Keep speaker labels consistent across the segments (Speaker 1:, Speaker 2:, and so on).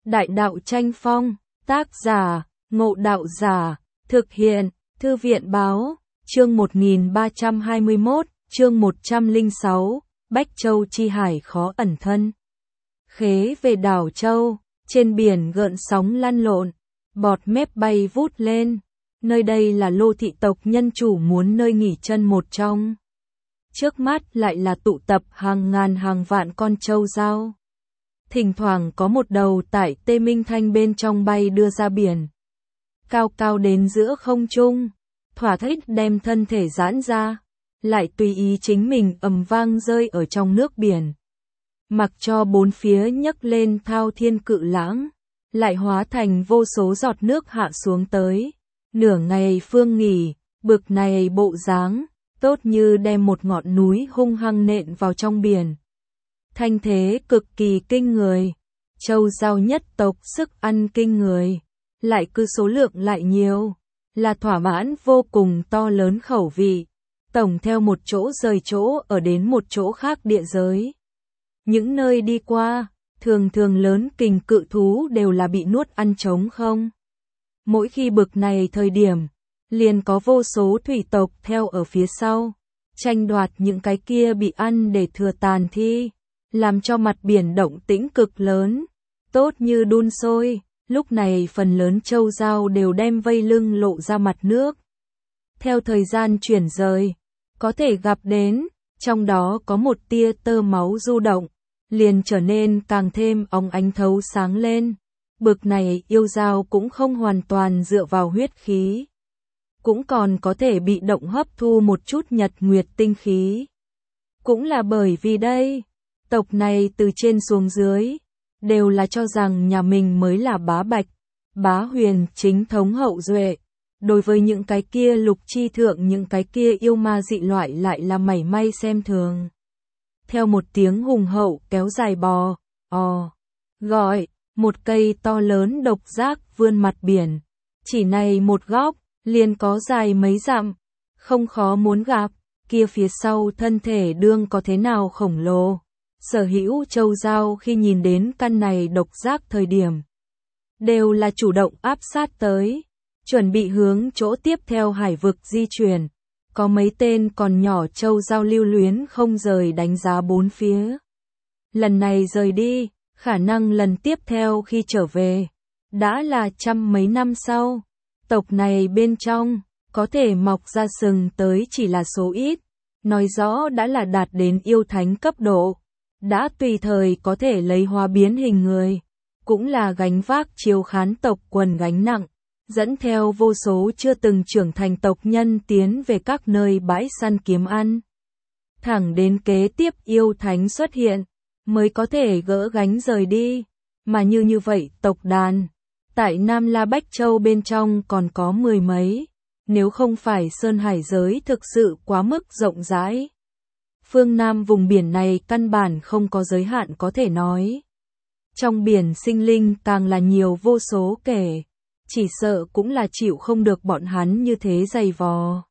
Speaker 1: Đại đạo tranh phong, tác giả, Ngộ Đạo Giả, thực hiện, Thư viện báo, chương 1321, chương 106, Bách Châu chi hải khó ẩn thân. Khế về đảo Châu, trên biển gợn sóng lăn lộn, bọt mép bay vút lên. Nơi đây là Lô thị tộc nhân chủ muốn nơi nghỉ chân một trong. Trước mắt lại là tụ tập hàng ngàn hàng vạn con trâu dao. Thỉnh thoảng có một đầu tại Tê Minh Thanh bên trong bay đưa ra biển. Cao cao đến giữa không trung, thỏa thích đem thân thể giãn ra, lại tùy ý chính mình ầm vang rơi ở trong nước biển. Mặc cho bốn phía nhấc lên thao thiên cự lãng, lại hóa thành vô số giọt nước hạ xuống tới. Nửa ngày phương nghỉ, bực này bộ dáng, tốt như đem một ngọn núi hung hăng nện vào trong biển. Thanh thế cực kỳ kinh người, châu giao nhất tộc sức ăn kinh người, lại cứ số lượng lại nhiều, là thỏa mãn vô cùng to lớn khẩu vị, tổng theo một chỗ rời chỗ ở đến một chỗ khác địa giới. Những nơi đi qua, thường thường lớn kình cự thú đều là bị nuốt ăn trống không. Mỗi khi bực này thời điểm, liền có vô số thủy tộc theo ở phía sau, tranh đoạt những cái kia bị ăn để thừa tàn thi, làm cho mặt biển động tĩnh cực lớn, tốt như đun sôi. Lúc này phần lớn châu dao đều đem vây lưng lộ ra mặt nước. Theo thời gian chuyển rời, có thể gặp đến, trong đó có một tia tơ máu du động, liền trở nên càng thêm óng ánh thấu sáng lên. Bực này yêu dao cũng không hoàn toàn dựa vào huyết khí, cũng còn có thể bị động hấp thu một chút nhật nguyệt tinh khí. Cũng là bởi vì đây, tộc này từ trên xuống dưới, đều là cho rằng nhà mình mới là bá bạch, bá huyền chính thống hậu duệ. Đối với những cái kia lục chi thượng những cái kia yêu ma dị loại lại là mảy may xem thường. Theo một tiếng hùng hậu kéo dài bò, gọi, một cây to lớn độc giác vươn mặt biển. Chỉ này một góc, liền có dài mấy dặm, không khó muốn gặp, kia phía sau thân thể đương có thế nào khổng lồ. Sở hữu châu dao khi nhìn đến căn này độc giác thời điểm, đều là chủ động áp sát tới, chuẩn bị hướng chỗ tiếp theo hải vực di chuyển. Có mấy tên còn nhỏ châu dao lưu luyến không rời đánh giá bốn phía. Lần này rời đi, khả năng lần tiếp theo khi trở về, đã là trăm mấy năm sau. Tộc này bên trong, có thể mọc ra sừng tới chỉ là số ít, nói rõ đã là đạt đến yêu thánh cấp độ. Đã tùy thời có thể lấy hóa biến hình người, cũng là gánh vác chiếu khán tộc quần gánh nặng, dẫn theo vô số chưa từng trưởng thành tộc nhân tiến về các nơi bãi săn kiếm ăn. Thẳng đến kế tiếp yêu thánh xuất hiện, mới có thể gỡ gánh rời đi, mà như vậy tộc đàn, tại Nam La Bách Châu bên trong còn có mười mấy, nếu không phải sơn hải giới thực sự quá mức rộng rãi. Phương Nam vùng biển này căn bản không có giới hạn có thể nói. Trong biển sinh linh càng là nhiều vô số kể, chỉ sợ cũng là chịu không được bọn hắn như thế dày vò.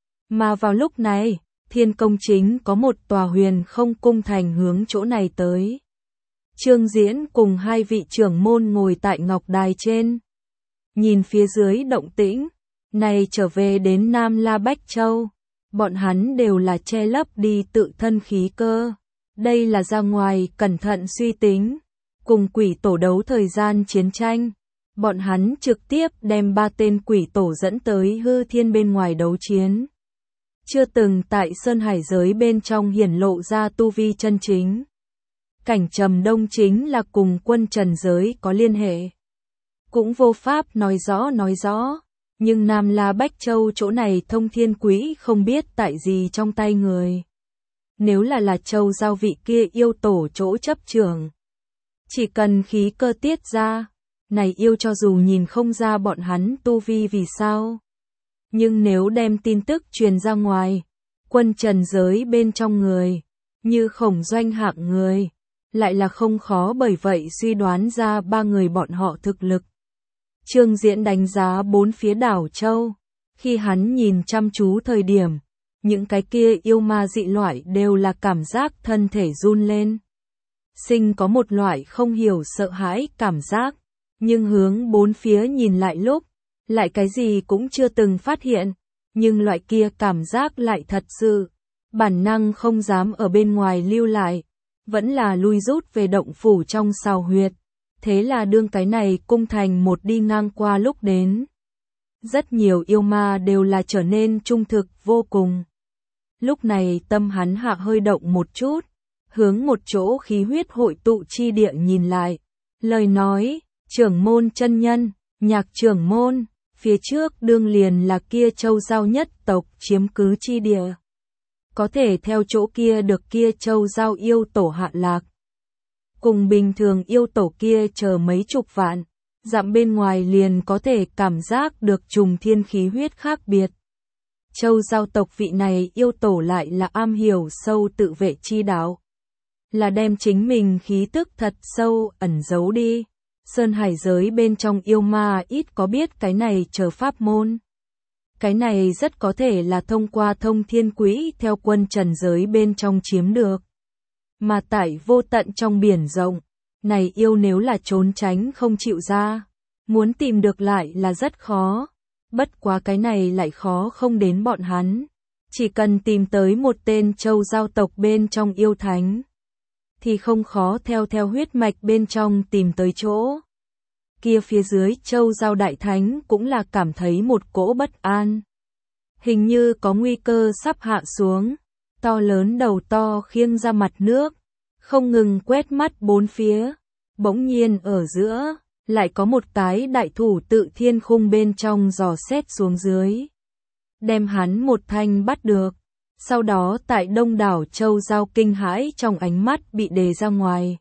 Speaker 1: Mà vào lúc này, Thiên Công chính có một tòa huyền không cung thành hướng chỗ này tới. Trương Diễn cùng hai vị trưởng môn ngồi tại ngọc đài trên. Nhìn phía dưới động tĩnh, này trở về đến Nam La Bách Châu. Bọn hắn đều là che lấp đi tự thân khí cơ. Đây là ra ngoài cẩn thận suy tính. Cùng quỷ tổ đấu thời gian chiến tranh. Bọn hắn trực tiếp đem 3 tên quỷ tổ dẫn tới hư thiên bên ngoài đấu chiến. Chưa từng tại sơn hải giới bên trong hiển lộ ra tu vi chân chính. Cảnh Trầm Đông chính là cùng quân trần giới có liên hệ. Cũng vô pháp nói rõ. Nhưng Nam La Bách Châu chỗ này thông thiên quý không biết tại gì trong tay người. Nếu là châu giao vị kia yêu tổ chỗ chấp trưởng, chỉ cần khí cơ tiết ra, này yêu cho dù nhìn không ra bọn hắn tu vi vì sao. Nhưng nếu đem tin tức truyền ra ngoài, quân trần giới bên trong người, như Khổng Doanh hạng người, lại là không khó bởi vậy suy đoán ra 3 người bọn họ thực lực. Trương Diễn đánh giá bốn phía đảo Châu, khi hắn nhìn chăm chú thời điểm, những cái kia yêu ma dị loại đều là cảm giác thân thể run lên. Sinh có một loại không hiểu sợ hãi cảm giác, nhưng hướng bốn phía nhìn lại lúc, lại cái gì cũng chưa từng phát hiện, nhưng loại kia cảm giác lại thật sự, bản năng không dám ở bên ngoài lưu lại, vẫn là lui rút về động phủ trong sào huyệt, thế là đương cái này cung thành một đi ngang qua lúc đến. Rất nhiều yêu ma đều là trở nên trung thực vô cùng. Lúc này tâm hắn hạ hơi động một chút, hướng một chỗ khí huyết hội tụ chi địa nhìn lại, lời nói, trưởng môn chân nhân, Nhạc trưởng môn, phía trước đương liền là kia châu giao nhất tộc chiếm cứ chi địa. Có thể theo chỗ kia được kia châu giao yêu tổ hạ lạc. Cùng bình thường yêu tổ kia chờ mấy chục vạn, dặm bên ngoài liền có thể cảm giác được trùng thiên khí huyết khác biệt. Châu giao tộc vị này yêu tổ lại là am hiểu sâu tự vệ chi đạo. Là đem chính mình khí tức thật sâu ẩn giấu đi. Sơn hải giới bên trong yêu ma ít có biết cái này chờ pháp môn. Cái này rất có thể là thông qua thông thiên quỹ theo quân trần giới bên trong chiếm được. Mà tại vô tận trong biển rộng, này yêu nếu là trốn tránh không chịu ra, muốn tìm được lại là rất khó. Bất quá cái này lại khó không đến bọn hắn. Chỉ cần tìm tới một tên châu giao tộc bên trong yêu thánh, thì không khó theo huyết mạch bên trong tìm tới chỗ. Kia phía dưới châu giao đại thánh cũng là cảm thấy một cỗ bất an. Hình như có nguy cơ sắp hạ xuống, to lớn đầu to khiêng ra mặt nước, không ngừng quét mắt bốn phía. Bỗng nhiên ở giữa, lại có một cái đại thủ tự thiên khung bên trong dò xét xuống dưới. Đem hắn một thanh bắt được. Sau đó tại đông đảo châu giao kinh hãi trong ánh mắt bị đề ra ngoài.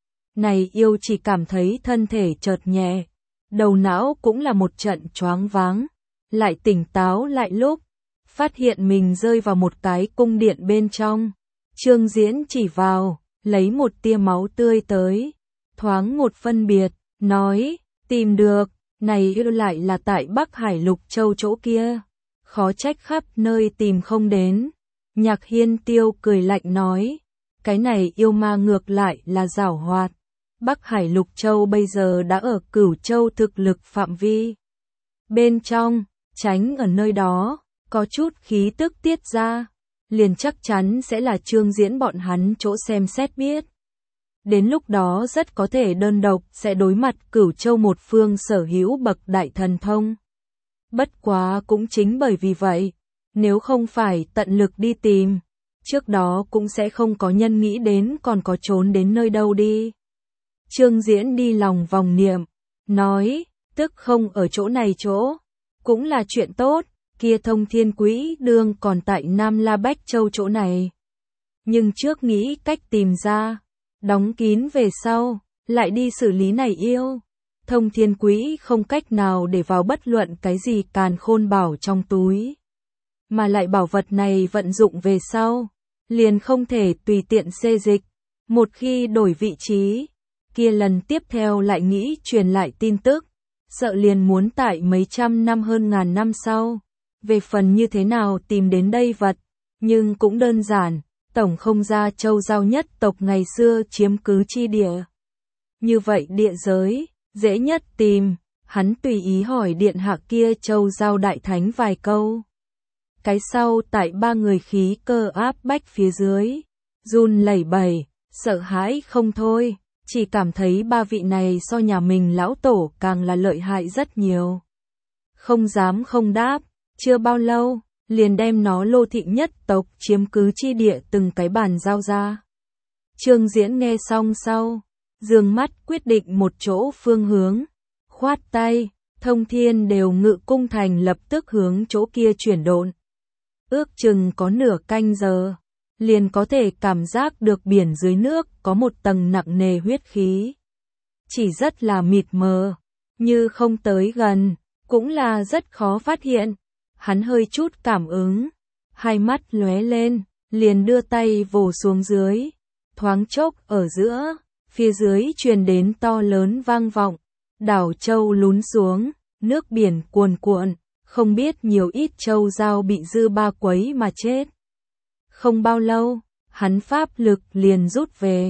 Speaker 1: Này yêu chỉ cảm thấy thân thể chợt nhẹ, đầu não cũng là một trận choáng váng, lại tỉnh táo lại lúc, phát hiện mình rơi vào một cái cung điện bên trong. Trương Diễn chỉ vào, lấy một tia máu tươi tới, thoáng một phân biệt, nói, tìm được, này yêu lại là tại Bắc Hải Lục Châu chỗ kia, khó trách khắp nơi tìm không đến. Nhạc Hiên Tiêu cười lạnh nói, cái này yêu ma ngược lại là giảo hoạt. Bắc Hải Lục Châu bây giờ đã ở Cửu Châu thực lực phạm vi. Bên trong, tránh ở nơi đó, có chút khí tức tiết ra, liền chắc chắn sẽ là Trương Diễn bọn hắn chỗ xem xét biết. Đến lúc đó rất có thể đơn độc sẽ đối mặt Cửu Châu một phương sở hữu bậc đại thần thông. Bất quá cũng chính bởi vì vậy, nếu không phải tận lực đi tìm, trước đó cũng sẽ không có nhân nghĩ đến còn có trốn đến nơi đâu đi. Trương Diễn đi lòng vòng niệm, nói, tức không ở chỗ này chỗ, cũng là chuyện tốt, kia thông thiên quỹ đương còn tại Nam La Bách Châu chỗ này. Nhưng trước nghĩ cách tìm ra, đóng kín về sau, lại đi xử lý này yêu. Thông thiên quỹ không cách nào để vào bất luận cái gì càn khôn bảo trong túi. Mà lại bảo vật này vận dụng về sau, liền không thể tùy tiện xê dịch. Một khi đổi vị trí, kia lần tiếp theo lại nghĩ truyền lại tin tức, sợ liền muốn tại mấy trăm năm hơn ngàn năm sau. Về phần như thế nào tìm đến đây vật, nhưng cũng đơn giản, tổng không ra châu giao nhất tộc ngày xưa chiếm cứ chi địa. Như vậy địa giới, dễ nhất tìm, hắn tùy ý hỏi điện hạ kia châu giao đại thánh vài câu. Cái sau tại ba người khí cơ áp bách phía dưới, run lẩy bẩy, sợ hãi không thôi, chỉ cảm thấy ba vị này so nhà mình lão tổ càng là lợi hại rất nhiều. Không dám không đáp, chưa bao lâu, liền đem nó Lô Thị nhất tộc chiếm cứ chi địa từng cái bàn giao ra. Trương Diễn nghe xong sau, dương mắt quyết định một chỗ phương hướng, khoát tay, thông thiên đều ngự cung thành lập tức hướng chỗ kia chuyển độn. Ước chừng có nửa canh giờ, liền có thể cảm giác được biển dưới nước có một tầng nặng nề huyết khí. Chỉ rất là mịt mờ, như không tới gần, cũng là rất khó phát hiện. Hắn hơi chút cảm ứng, hai mắt lóe lên, liền đưa tay vồ xuống dưới, thoáng chốc ở giữa, phía dưới truyền đến to lớn vang vọng, đảo châu lún xuống, nước biển cuồn cuộn, không biết nhiều ít châu giao bị dư ba quấy mà chết. Không bao lâu, hắn pháp lực liền rút về,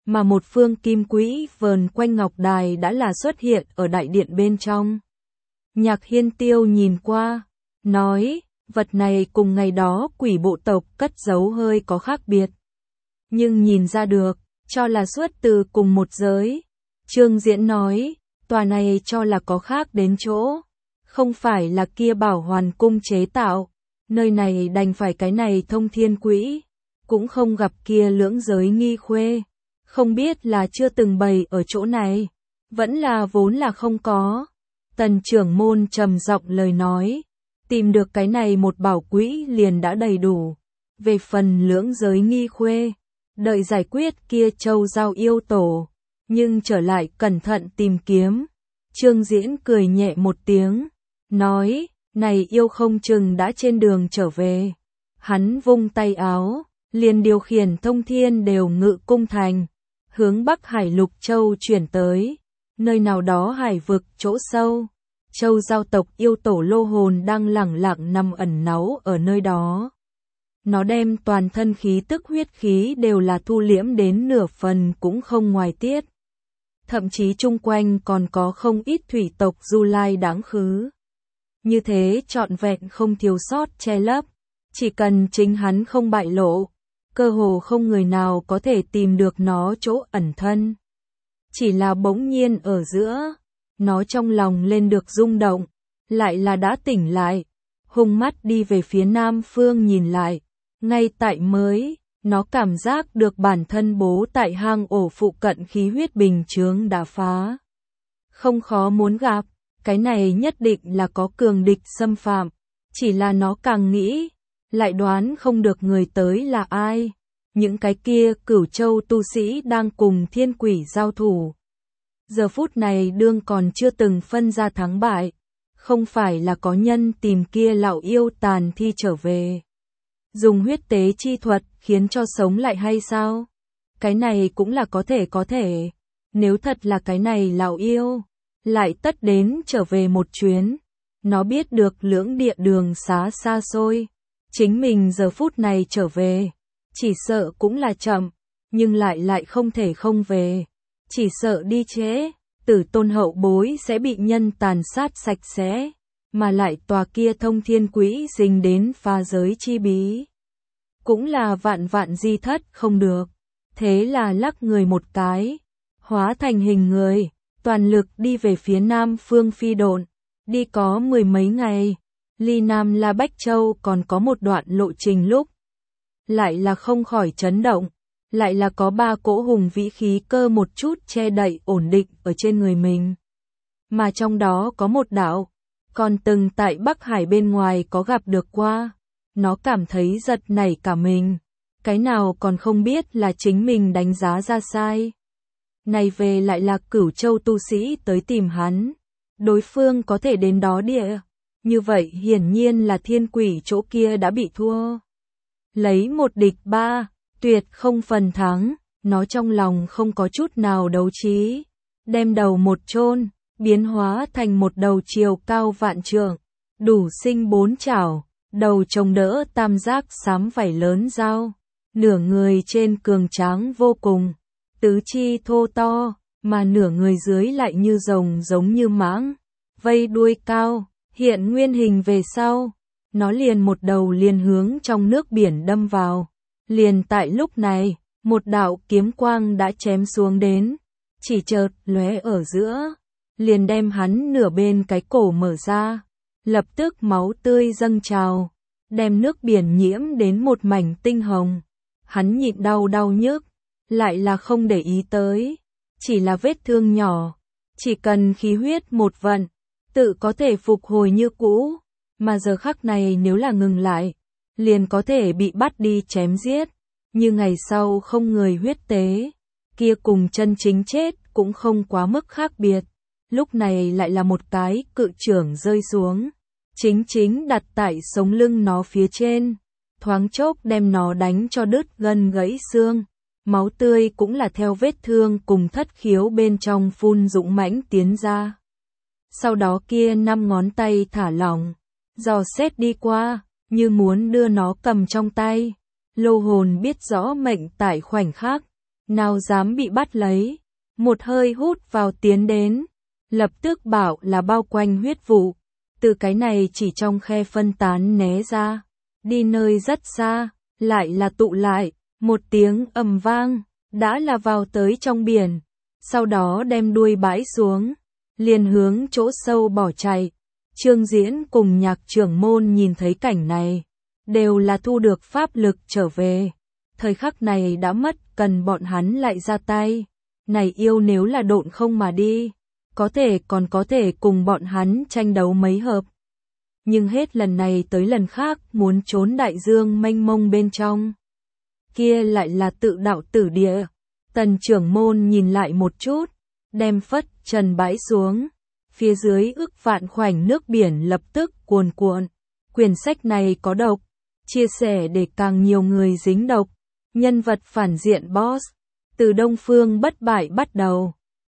Speaker 1: mà một phương kim quỹ vờn quanh ngọc đài đã là xuất hiện ở đại điện bên trong. Nhạc Hiên Tiêu nhìn qua, nói, vật này cùng ngày đó quỷ bộ tộc cất giấu hơi có khác biệt. Nhưng nhìn ra được, cho là xuất từ cùng một giới. Trương Diễn nói, tòa này cho là có khác đến chỗ. Không phải là kia Bảo Hoàn cung chế tạo. Nơi này đành phải cái này Thông Thiên Quỹ. Cũng không gặp kia Lưỡng Giới Nghi Khuê. Không biết là chưa từng bày ở chỗ này. Vẫn là vốn là không có. Tần trưởng môn trầm giọng lời nói. Tìm được cái này một bảo quỹ liền đã đầy đủ. Về phần Lưỡng Giới Nghi Khuê, đợi giải quyết kia châu giao yêu tổ. Nhưng trở lại cẩn thận tìm kiếm. Trương Diễn cười nhẹ một tiếng. Nói, này yêu không chừng đã trên đường trở về. Hắn vung tay áo, liền điều khiển Thông Thiên đều ngự cung thành. Hướng Bắc Hải Lục Châu chuyển tới. Nơi nào đó hải vực chỗ sâu. Châu giao tộc yêu tổ lô hồn đang lẳng lặng nằm ẩn náu ở nơi đó. Nó đem toàn thân khí tức huyết khí đều là thu liễm đến nửa phần cũng không ngoài tiết. Thậm chí chung quanh còn có không ít thủy tộc du lai đáng khứ. Như thế trọn vẹn không thiếu sót che lấp. Chỉ cần chính hắn không bại lộ, cơ hồ không người nào có thể tìm được nó chỗ ẩn thân. Chỉ là bỗng nhiên ở giữa, nó trong lòng lên được rung động, lại là đã tỉnh lại, hung mắt đi về phía nam phương nhìn lại, ngay tại mới, nó cảm giác được bản thân bố tại hang ổ phụ cận khí huyết bình chướng đã phá. Không khó muốn gặp, cái này nhất định là có cường địch xâm phạm, chỉ là nó càng nghĩ, lại đoán không được người tới là ai. Những cái kia Cửu Châu tu sĩ đang cùng thiên quỷ giao thủ. Giờ phút này đương còn chưa từng phân ra thắng bại, không phải là có nhân tìm kia lão yêu tàn thi trở về. Dùng huyết tế chi thuật khiến cho sống lại hay sao? Cái này cũng là có thể. Nếu thật là cái này lão yêu, lại tất đến trở về một chuyến. Nó biết được lưỡng địa đường xá xa xôi. Chính mình giờ phút này trở về, chỉ sợ cũng là chậm, nhưng lại không thể không về. Chỉ sợ đi trễ, tử tôn hậu bối sẽ bị nhân tàn sát sạch sẽ, mà lại tòa kia Thông Thiên Quỹ dính đến pha giới chi bí. Cũng là vạn vạn di thất không được, thế là lắc người một cái, hóa thành hình người, toàn lực đi về phía nam phương phi độn, đi có 10 mấy ngày, ly Nam La Bách Châu còn có một đoạn lộ trình lúc. Lại là không khỏi chấn động. Lại là có 3 cỗ hùng vĩ khí cơ một chút che đậy ổn định ở trên người mình. Mà trong đó có một đạo, còn từng tại Bắc Hải bên ngoài có gặp được qua. Nó cảm thấy giật nảy cả mình. Cái nào còn không biết là chính mình đánh giá ra sai. Này về lại là Cửu Châu tu sĩ tới tìm hắn. Đối phương có thể đến đó địa. Như vậy hiển nhiên là thiên quỷ chỗ kia đã bị thua. Lấy 1 địch 3. Tuyệt không phần thắng, nó trong lòng không có chút nào đấu trí, đem đầu một chôn, biến hóa thành một đầu chiều cao vạn trượng, đủ sinh 4 chảo, đầu chống đỡ tam giác xám vảy lớn dao, nửa người trên cường tráng vô cùng, tứ chi thô to, mà nửa người dưới lại như rồng giống như mãng, vây đuôi cao, hiện nguyên hình về sau, nó liền một đầu liền hướng trong nước biển đâm vào. Liền tại lúc này, một đạo kiếm quang đã chém xuống đến, chỉ chợt lóe ở giữa, liền đem hắn nửa bên cái cổ mở ra, lập tức máu tươi dâng trào, đem nước biển nhiễm đến một mảnh tinh hồng. Hắn nhịn đau nhức, lại là không để ý tới, chỉ là vết thương nhỏ, chỉ cần khí huyết một vận, tự có thể phục hồi như cũ, mà giờ khắc này nếu là ngừng lại, liền có thể bị bắt đi chém giết, như ngày sau không người huyết tế, kia cùng chân chính chết cũng không quá mức khác biệt. Lúc này lại là một cái cự chưởng rơi xuống, chính đặt tại sống lưng nó phía trên, thoáng chốc đem nó đánh cho đứt gân gãy xương, máu tươi cũng là theo vết thương cùng thất khiếu bên trong phun dũng mãnh tiến ra. Sau đó kia 5 ngón tay thả lỏng, dò xét đi qua, như muốn đưa nó cầm trong tay. Lô hồn biết rõ mệnh tại khoảnh khắc, nào dám bị bắt lấy, một hơi hút vào tiến đến, lập tức bảo là bao quanh huyết vụ, từ cái này chỉ trong khe phân tán né ra, đi nơi rất xa, lại là tụ lại, một tiếng ầm vang, đã là vào tới trong biển, sau đó đem đuôi bãi xuống, liền hướng chỗ sâu bỏ chạy. Trương Diễn cùng Nhạc trưởng môn nhìn thấy cảnh này, đều là thu được pháp lực trở về. Thời khắc này đã mất, cần bọn hắn lại ra tay. Này yêu nếu là độn không mà đi, còn có thể cùng bọn hắn tranh đấu mấy hợp. Nhưng hết lần này tới lần khác muốn trốn đại dương mênh mông bên trong. Kia lại là tự đạo tử địa. Tần trưởng môn nhìn lại một chút, đem phất trần bãi xuống. Phía dưới ức vạn khoảnh nước biển lập tức cuồn cuộn. Quyển sách này có độc, chia sẻ để càng nhiều người dính độc. Nhân vật phản diện boss, từ Đông Phương bất bại bắt đầu.